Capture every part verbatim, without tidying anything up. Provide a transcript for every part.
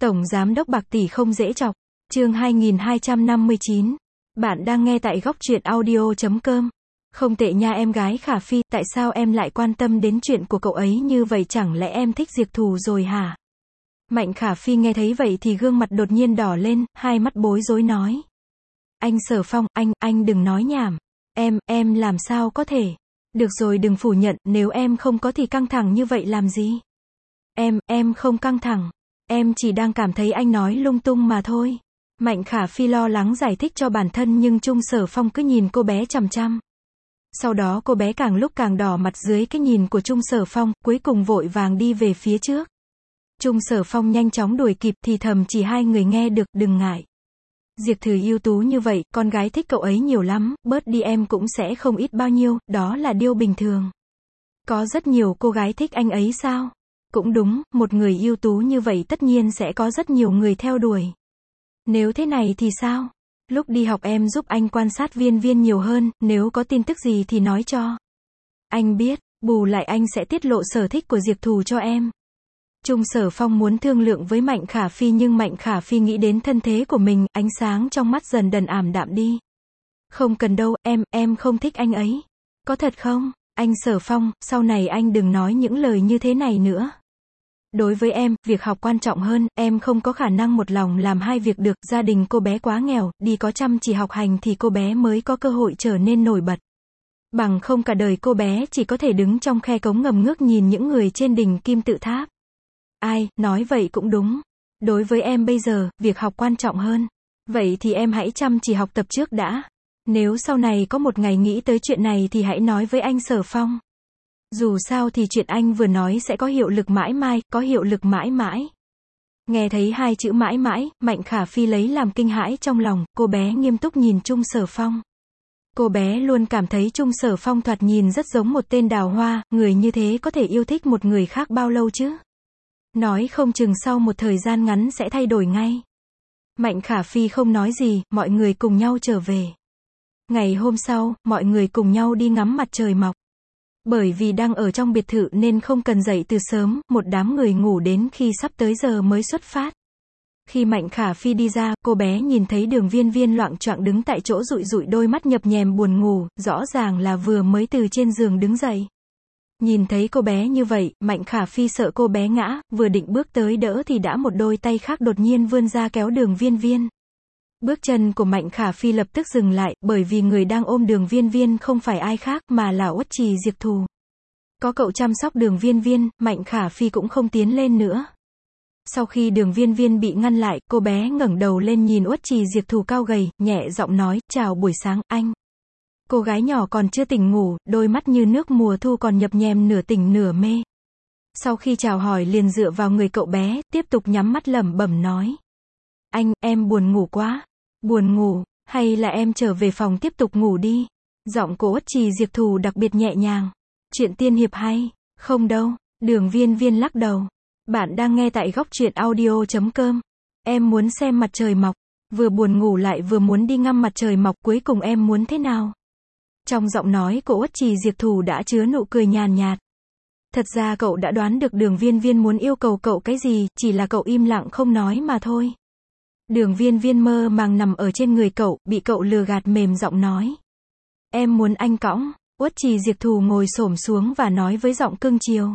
Tổng Giám đốc bạc tỷ không dễ chọc. Chương hai nghìn hai trăm năm mươi chín. Bạn đang nghe tại góc truyện audio chấm com. Không tệ nha em gái Khả Phi, tại sao em lại quan tâm đến chuyện của cậu ấy như vậy, chẳng lẽ em thích Diệp Thù rồi hả? Mạnh Khả Phi nghe thấy vậy thì gương mặt đột nhiên đỏ lên, hai mắt bối rối nói. Anh Sở Phong, anh, anh đừng nói nhảm. Em, em làm sao có thể? Được rồi, đừng phủ nhận, nếu em không có thì căng thẳng như vậy làm gì? Em, em không căng thẳng. Em chỉ đang cảm thấy anh nói lung tung mà thôi. Mạnh Khả Phi lo lắng giải thích cho bản thân nhưng Trung Sở Phong cứ nhìn cô bé chằm chằm. Sau đó cô bé càng lúc càng đỏ mặt dưới cái nhìn của Trung Sở Phong, cuối cùng vội vàng đi về phía trước. Trung Sở Phong nhanh chóng đuổi kịp thì thầm chỉ hai người nghe được, đừng ngại. Diệp Thử ưu tú như vậy, con gái thích cậu ấy nhiều lắm, bớt đi em cũng sẽ không ít bao nhiêu, đó là điều bình thường. Có rất nhiều cô gái thích anh ấy sao? Cũng đúng, một người ưu tú như vậy tất nhiên sẽ có rất nhiều người theo đuổi. Nếu thế này thì sao? Lúc đi học em giúp anh quan sát Viên Viên nhiều hơn, nếu có tin tức gì thì nói cho. Anh biết, bù lại anh sẽ tiết lộ sở thích của Diệp Thù cho em. Trung Sở Phong muốn thương lượng với Mạnh Khả Phi nhưng Mạnh Khả Phi nghĩ đến thân thế của mình, ánh sáng trong mắt dần dần ảm đạm đi. Không cần đâu, em, em không thích anh ấy. Có thật không? Anh Sở Phong, sau này anh đừng nói những lời như thế này nữa. Đối với em, việc học quan trọng hơn, em không có khả năng một lòng làm hai việc được, gia đình cô bé quá nghèo, đi có chăm chỉ học hành thì cô bé mới có cơ hội trở nên nổi bật. Bằng không cả đời cô bé chỉ có thể đứng trong khe cống ngầm ngước nhìn những người trên đỉnh kim tự tháp. Ai, nói vậy cũng đúng. Đối với em bây giờ, việc học quan trọng hơn. Vậy thì em hãy chăm chỉ học tập trước đã. Nếu sau này có một ngày nghĩ tới chuyện này thì hãy nói với anh Sở Phong. Dù sao thì chuyện anh vừa nói sẽ có hiệu lực mãi mãi, có hiệu lực mãi mãi. Nghe thấy hai chữ mãi mãi, Mạnh Khả Phi lấy làm kinh hãi trong lòng, cô bé nghiêm túc nhìn Trung Sở Phong. Cô bé luôn cảm thấy Trung Sở Phong thoạt nhìn rất giống một tên đào hoa, người như thế có thể yêu thích một người khác bao lâu chứ? Nói không chừng sau một thời gian ngắn sẽ thay đổi ngay. Mạnh Khả Phi không nói gì, mọi người cùng nhau trở về. Ngày hôm sau, mọi người cùng nhau đi ngắm mặt trời mọc. Bởi vì đang ở trong biệt thự nên không cần dậy từ sớm, một đám người ngủ đến khi sắp tới giờ mới xuất phát. Khi Mạnh Khả Phi đi ra, cô bé nhìn thấy Đường Viên Viên loạng choạng đứng tại chỗ dụi dụi đôi mắt nhập nhèm buồn ngủ, rõ ràng là vừa mới từ trên giường đứng dậy. Nhìn thấy cô bé như vậy, Mạnh Khả Phi sợ cô bé ngã, vừa định bước tới đỡ thì đã một đôi tay khác đột nhiên vươn ra kéo Đường Viên Viên. Bước chân của Mạnh Khả Phi lập tức dừng lại, bởi vì người đang ôm Đường Viên Viên không phải ai khác mà là Uất Trì Diệp Thù. Có cậu chăm sóc Đường Viên Viên, Mạnh Khả Phi cũng không tiến lên nữa. Sau khi Đường Viên Viên bị ngăn lại, cô bé ngẩng đầu lên nhìn Uất Trì Diệp Thù cao gầy, nhẹ giọng nói, chào buổi sáng, anh. Cô gái nhỏ còn chưa tỉnh ngủ, đôi mắt như nước mùa thu còn nhập nhèm nửa tỉnh nửa mê. Sau khi chào hỏi liền dựa vào người cậu bé, tiếp tục nhắm mắt lẩm bẩm nói. Anh, em buồn ngủ quá. Buồn ngủ, hay là em trở về phòng tiếp tục ngủ đi. Giọng của Uất Trì Diệp Thù đặc biệt nhẹ nhàng. Chuyện tiên hiệp hay? Không đâu. Đường Viên Viên lắc đầu. Bạn đang nghe tại góc truyện audio chấm com. Em muốn xem mặt trời mọc. Vừa buồn ngủ lại vừa muốn đi ngắm mặt trời mọc, cuối cùng em muốn thế nào? Trong giọng nói của Uất Trì Diệp Thù đã chứa nụ cười nhàn nhạt. Thật ra cậu đã đoán được Đường Viên Viên muốn yêu cầu cậu cái gì, chỉ là cậu im lặng không nói mà thôi. Đường Viên Viên mơ màng nằm ở trên người cậu, bị cậu lừa gạt, mềm giọng nói. Em muốn anh cõng. Uất Trì Diệp Thù ngồi xổm xuống và nói với giọng cưng chiều.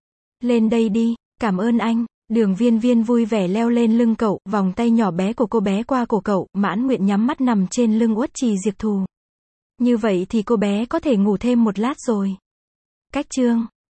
Lên đây đi, cảm ơn anh. Đường Viên Viên vui vẻ leo lên lưng cậu, vòng tay nhỏ bé của cô bé qua cổ cậu, mãn nguyện nhắm mắt nằm trên lưng Uất Trì Diệp Thù. Như vậy thì cô bé có thể ngủ thêm một lát rồi. Cách chương